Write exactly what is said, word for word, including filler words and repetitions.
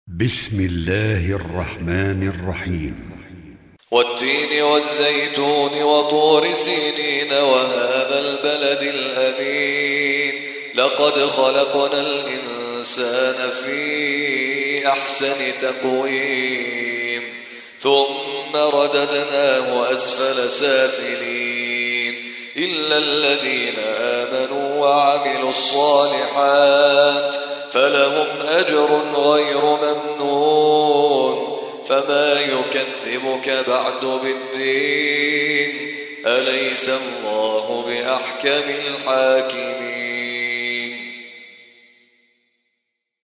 بسم الله الرحمن الرحيم. والتين والزيتون وطور سينين وهذا البلد الأمين لقد خلقنا الإنسان في أحسن تقويم ثم رددناه أسفل سافلين إلا الذين آمنوا وعملوا الصالحات فلهم أجر غير ممنون فما يكذبك بعد بالدين أليس الله بأحكم الحاكمين.